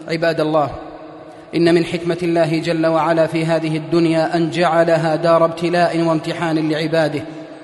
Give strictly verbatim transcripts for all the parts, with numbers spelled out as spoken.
عباد الله، إن من حكمة الله جل وعلا في هذه الدنيا أن جعلها دار ابتلاء وامتحان لعباده،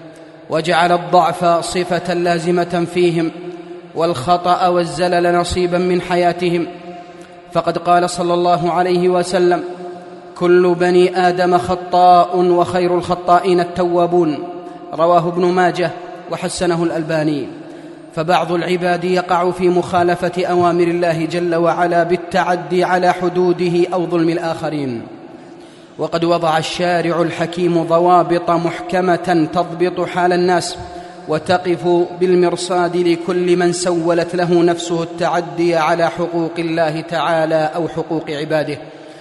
وجعل الضعف صفة لازمة فيهم، والخطأ والزلل نصيبا من حياتهم. فقد قال صلى الله عليه وسلم: كل بني آدم خطاء وخير الخطائين التوابون. رواه ابن ماجه وحسنه الألباني. فبعض العباد يقع في مخالفة أوامر الله جل وعلا بالتعدي على حدوده أو ظلم الآخرين، وقد وضع الشارع الحكيم ضوابط محكمة تضبط حال الناس وتقف بالمرصاد لكل من سولت له نفسه التعدي على حقوق الله تعالى أو حقوق عباده،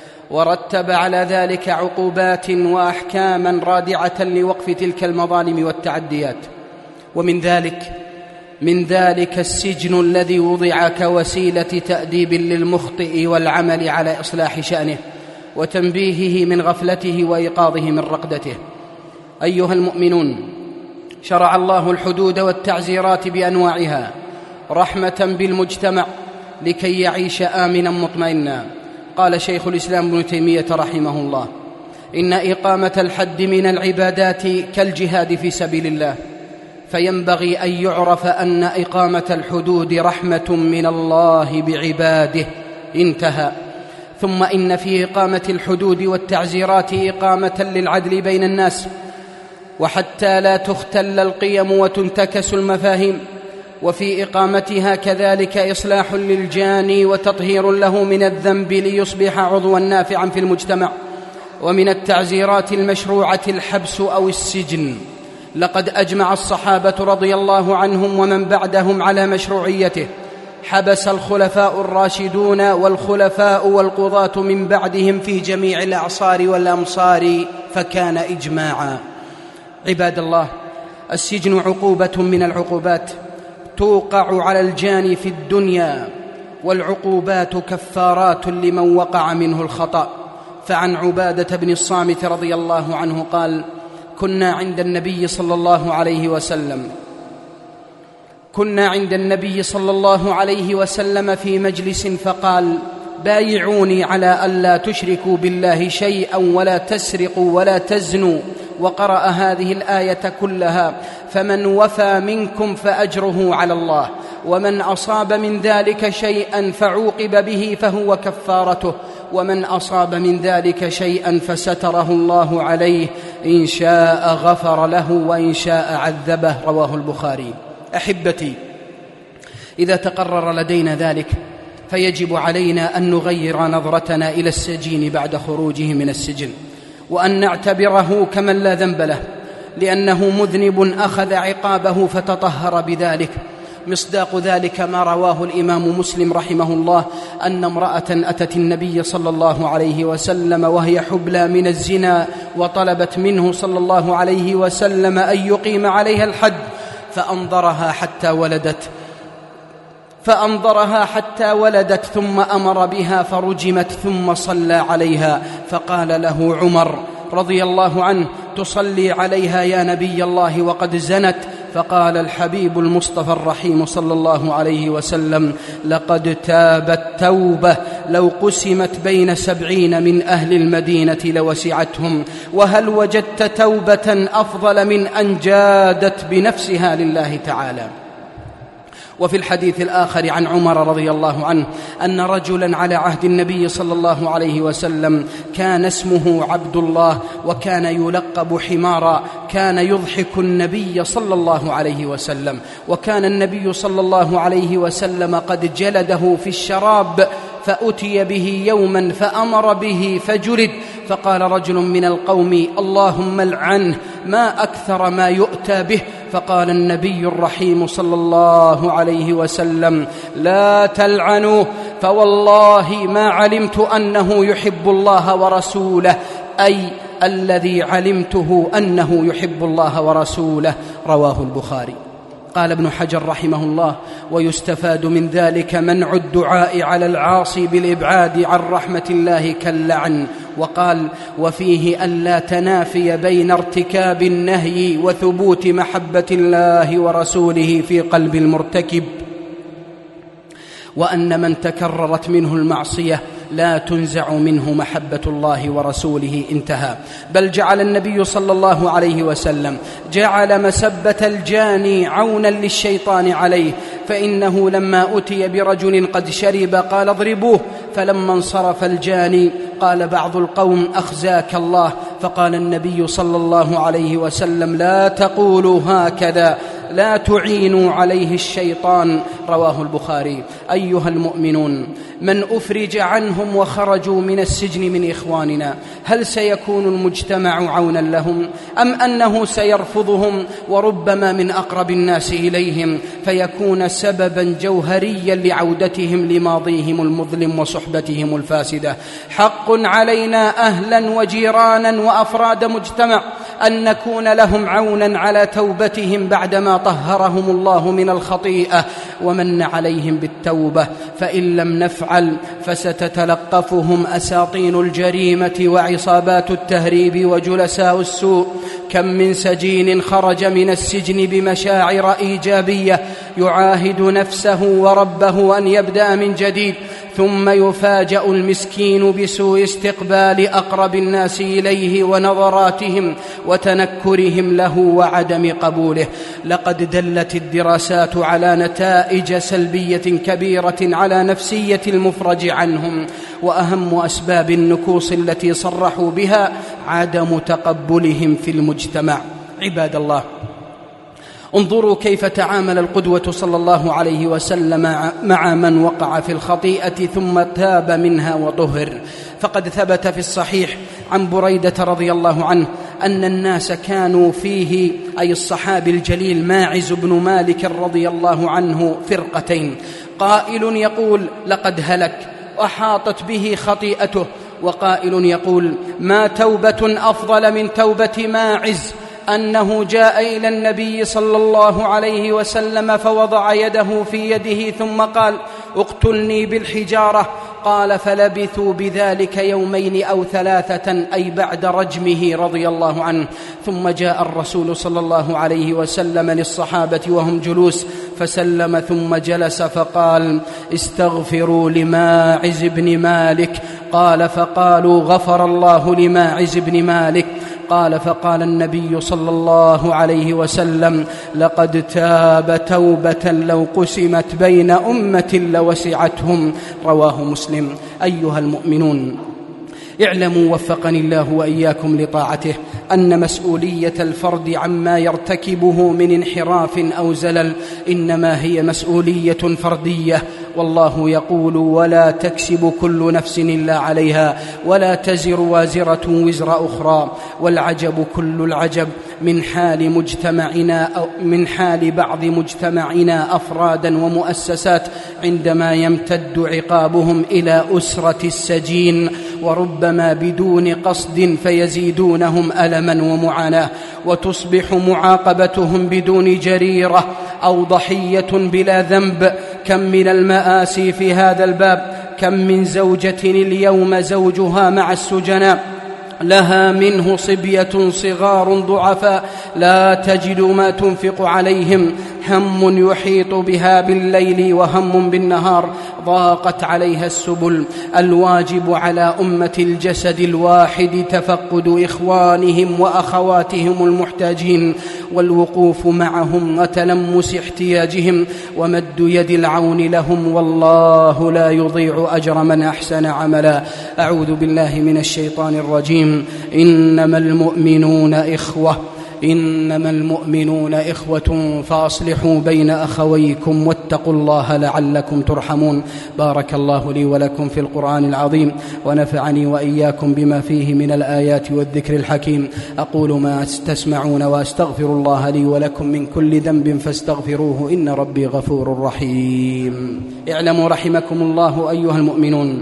ورتب على ذلك عقوبات وأحكاما رادعة لوقف تلك المظالم والتعديات. ومن ذلك من ذلك السجن الذي وضع كوسيلة تأديب للمخطئ والعمل على إصلاح شأنه وتنبيهه من غفلته وإيقاظه من رقدته. أيها المؤمنون، شرع الله الحدود والتعزيرات بأنواعها رحمة بالمجتمع لكي يعيش آمنا مطمئنا. قال شيخ الإسلام ابن تيمية رحمه الله: إن إقامة الحد من العبادات كالجهاد في سبيل الله، فينبغي أن يعرف أن إقامة الحدود رحمة من الله بعباده. انتهى. ثم إن في إقامة الحدود والتعزيرات إقامة للعدل بين الناس، وحتى لا تختل القيم وتنتكس المفاهيم، وفي إقامتها كذلك إصلاح للجاني وتطهير له من الذنب ليصبح عضوا نافعا في المجتمع. ومن التعزيرات المشروعة الحبس أو السجن. لقد أجمع الصحابة رضي الله عنهم ومن بعدهم على مشروعيته. حبس الخلفاء الراشدون والخلفاء والقضاة من بعدهم في جميع الأعصار والأمصار، فكان إجماعا. عباد الله، السجن عقوبة من العقوبات توقع على الجاني في الدنيا، والعقوبات كفارات لمن وقع منه الخطأ. فعن عبادة بن الصامت رضي الله عنه قال: كنا عند النبي صلى الله عليه وسلم كنا عند النبي صلى الله عليه وسلم في مجلس فقال: بايعوني على ألا تشركوا بالله شيئا ولا تسرقوا ولا تزنوا، وقرأ هذه الآية كلها: فمن وفى منكم فأجره على الله، ومن أصاب من ذلك شيئا فعوقب به فهو كفارته، ومن أصاب من ذلك شيئا فستره الله عليه، إن شاء غفر له وإن شاء عذبه. رواه البخاري. أحبتي، إذا تقرر لدينا ذلك فيجب علينا أن نغير نظرتنا إلى السجين بعد خروجه من السجن، وأن نعتبره كمن لا ذنب له، لأنه مذنب أخذ عقابه فتطهر بذلك. مصداق ذلك ما رواه الإمام مسلم رحمه الله أن امرأة أتت النبي صلى الله عليه وسلم وهي حبلى من الزنا، وطلبت منه صلى الله عليه وسلم أن يقيم عليها الحد، فأنظرها حتى ولدت فأنظرها حتى ولدت ثم أمر بها فرجمت ثم صلى عليها. فقال له عمر رضي الله عنه: تصلي عليها يا نبي الله وقد زنت؟ فقال الحبيب المصطفى الرحيم صلى الله عليه وسلم: لقد تابت توبة لو قسمت بين سبعين من أهل المدينة لوسعتهم، وهل وجدت توبة أفضل من أن جادت بنفسها لله تعالى؟ وفي الحديث الآخر عن عمر رضي الله عنه أن رجلا على عهد النبي صلى الله عليه وسلم كان اسمه عبد الله، وكان يلقب حمارا، كان يضحك النبي صلى الله عليه وسلم، وكان النبي صلى الله عليه وسلم قد جلده في الشراب، فأتي به يوما فأمر به فجلد. فقال رجل من القوم: اللهم العنه، ما أكثر ما يؤتى به. فقال النبي الرحيم صلى الله عليه وسلم: لا تلعنوه، فوالله ما علمت أنه يحب الله ورسوله، أي الذي علمته أنه يحب الله ورسوله. رواه البخاري. قال ابن حجر رحمه الله: ويستفاد من ذلك منع الدعاء على العاصي بالإبعاد عن رحمة الله كاللعن. وقال: وفيه ألا تنافي بين ارتكاب النهي وثبوت محبة الله ورسوله في قلب المرتكب. وأن من تكررت منه المعصية لا تنزع منه محبة الله ورسوله. انتهى. بل جعل النبي صلى الله عليه وسلم جعل مسبة الجاني عونا للشيطان عليه، فإنه لما أتي برجل قد شرب قال اضربوه، فلما انصرف الجاني قال بعض القوم أخزاك الله، فقال النبي صلى الله عليه وسلم لا تقولوا هكذا، لا تعينوا عليه الشيطان. رواه البخاري. أيها المؤمنون، من أفرج عنهم وخرجوا من السجن من إخواننا، هل سيكون المجتمع عونا لهم أم أنه سيرفضهم وربما من أقرب الناس إليهم فيكون سببا جوهريا لعودتهم لماضيهم المظلم وصحبتهم الفاسدة؟ حق علينا أهلا وجيرانا وأفراد مجتمع أن نكون لهم عونا على توبتهم بعدما طهرهم الله من الخطيئة ومن عليهم بالتوبة، فإن لم نفعل فستتلقفهم أساطين الجريمة وعصابات التهريب وجلساء السوء. كم من سجين خرج من السجن بمشاعر إيجابية يعاهد نفسه وربه أن يبدأ من جديد، ثم يفاجأ المسكين بسوء استقبال أقرب الناس إليه ونظراتهم وتنكرهم له وعدم قبوله. لقد دلت الدراسات على نتائج سلبية كبيرة على نفسية المفرج عنهم، وأهم أسباب النكوص التي صرحوا بها عدم تقبلهم في المجتمع. عباد الله، انظروا كيف تعامل القدوة صلى الله عليه وسلم مع من وقع في الخطيئة ثم تاب منها وطهر. فقد ثبت في الصحيح عن بريدة رضي الله عنه أن الناس كانوا فيه، أي الصحابي الجليل ماعز بن مالك رضي الله عنه، فرقتين، قائل يقول لقد هلك وأحاطت به خطيئته، وقائل يقول ما توبة أفضل من توبة ماعز، أنه جاء إلى النبي صلى الله عليه وسلم فوضع يده في يده ثم قال اقتلني بالحجارة، قال فلبثوا بذلك يومين أو ثلاثة، أي بعد رجمه رضي الله عنه. ثم جاء الرسول صلى الله عليه وسلم للصحابة وهم جلوس فسلم ثم جلس فقال استغفروا لماعز بن مالك، قال فقالوا غفر الله لماعز بن مالك، قال فقال النبي صلى الله عليه وسلم لقد تاب توبة لو قسمت بين أمة لوسعتهم. رواه مسلم. أيها المؤمنون، اعلموا وفقني الله وإياكم لطاعته أن مسؤولية الفرد عما يرتكبه من انحراف أو زلل إنما هي مسؤولية فردية، والله يقول ولا تكسب كل نفس إلا عليها ولا تزر وازرة وزر أخرى. والعجب كل العجب من حال مجتمعنا أو من حال بعض مجتمعنا أفرادا ومؤسسات عندما يمتد عقابهم إلى أسرة السجين، وربما بدون قصد فيزيدونهم ألما ومعاناة، وتصبح معاقبتهم بدون جريرة أو ضحية بلا ذنب. كم من المآسي في هذا الباب، كم من زوجة اليوم زوجها مع السجناء لها منه صبية صغار ضعفاء لا تجد ما تنفق عليهم، هم يحيط بها بالليل وهم بالنهار، ضاقت عليها السبل. الواجب على أمة الجسد الواحد تفقد إخوانهم وأخواتهم المحتاجين والوقوف معهم وتلمس احتياجهم ومد يد العون لهم، والله لا يضيع أجر من أحسن عملا. أعوذ بالله من الشيطان الرجيم. إنما المؤمنون إخوة إنما المؤمنون إخوة فأصلحوا بين أخويكم واتقوا الله لعلكم ترحمون. بارك الله لي ولكم في القرآن العظيم، ونفعني وإياكم بما فيه من الآيات والذكر الحكيم. أقول ما تسمعون وأستغفر الله لي ولكم من كل ذنب فاستغفروه إن ربي غفور رحيم. اعلموا رحمكم الله أيها المؤمنون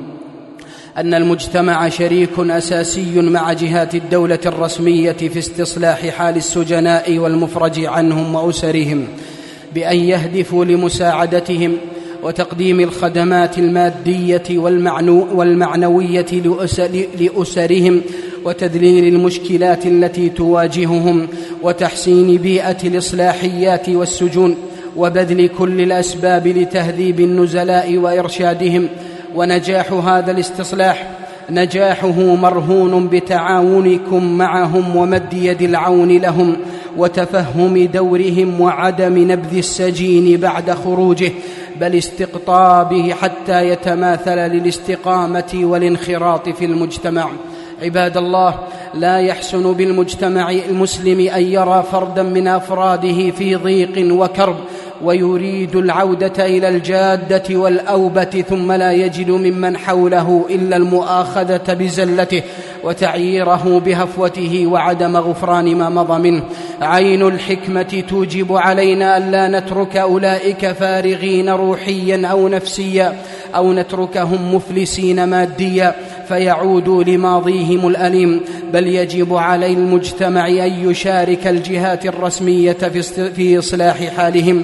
أن المجتمع شريك أساسي مع جهات الدولة الرسمية في استصلاح حال السجناء والمفرج عنهم وأسرهم بأن يهدفوا لمساعدتهم وتقديم الخدمات المادية والمعنوية لأسرهم وتذليل المشكلات التي تواجههم وتحسين بيئة الإصلاحيات والسجون. وبذل كل الأسباب لتهذيب النزلاء وإرشادهم. ونجاح هذا الاستصلاح نجاحه مرهون بتعاونكم معهم ومد يد العون لهم وتفهم دورهم وعدم نبذ السجين بعد خروجه، بل استقطابه حتى يتماثل للاستقامة والانخراط في المجتمع. عباد الله، لا يحسن بالمجتمع المسلم أن يرى فردا من أفراده في ضيق وكرب ويريد العودة إلى الجادة والأوبة، ثم لا يجد ممن حوله إلا المؤاخذة بزلته وتعييره بهفوته وعدم غفران ما مضى منه. عين الحكمة توجب علينا ألا نترك أولئك فارغين روحيا أو نفسيا، أو نتركهم مفلسين ماديا فيعودوا لماضيهم الأليم، بل يجب على المجتمع أن يشارك الجهات الرسمية في إصلاح حالهم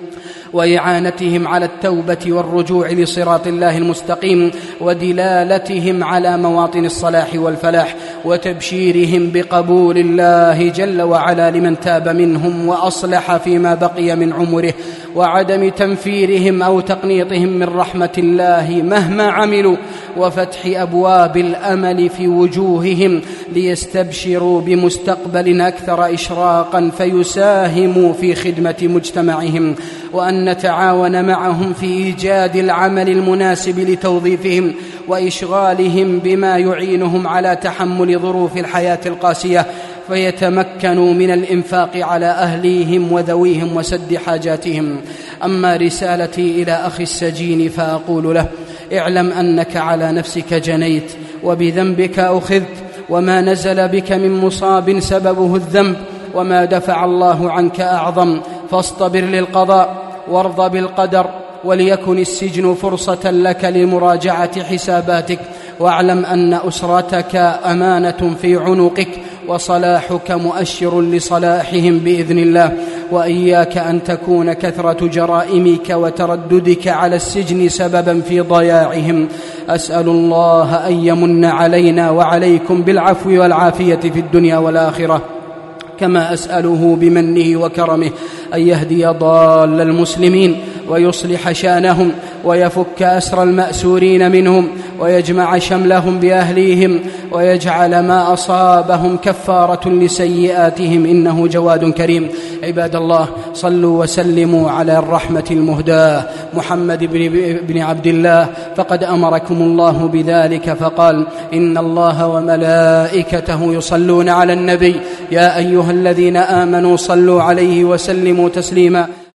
وإعانتهم على التوبة والرجوع لصراط الله المستقيم، ودلالتهم على مواطن الصلاح والفلاح، وتبشيرهم بقبول الله جل وعلا لمن تاب منهم وأصلح فيما بقي من عمره، وعدم تنفيرهم أو تقنيطهم من رحمة الله مهما عملوا، وفتح أبواب الأمل في وجوههم ليستبشروا بمستقبل أكثر إشراقا فيساهموا في خدمة مجتمعهم، وأن نتعاون معهم في إيجاد العمل المناسب لتوظيفهم وإشغالهم بما يعينهم على تحمل ظروف الحياة القاسية، فيتمكنوا من الإنفاق على أهليهم وذويهم وسد حاجاتهم. أما رسالتي إلى أخي السجين فأقول له: اعلم أنك على نفسك جنيت وبذنبك أخذت، وما نزل بك من مصاب سببه الذنب، وما دفع الله عنك أعظم، فاصطبر للقضاء وارض بالقدر، وليكن السجن فرصة لك لمراجعة حساباتك، واعلم أن أسرتك أمانة في عنقك، وصلاحك مؤشر لصلاحهم بإذن الله، وإياك أن تكون كثرة جرائمك وترددك على السجن سببا في ضياعهم. أسأل الله أن يمن علينا وعليكم بالعفو والعافية في الدنيا والآخرة، كما أسأله بمنه وكرمه أن يهدي ضال المسلمين ويصلح شانهم ويفك أسر المأسورين منهم ويجمع شملهم بأهليهم ويجعل ما أصابهم كفارة لسيئاتهم، إنه جواد كريم. عباد الله، صلوا وسلموا على الرحمة المهداة محمد بن عبد الله، فقد أمركم الله بذلك فقال: إن الله وملائكته يصلون على النبي، يا أيها الذين آمنوا صلوا عليه وسلموا تسليما.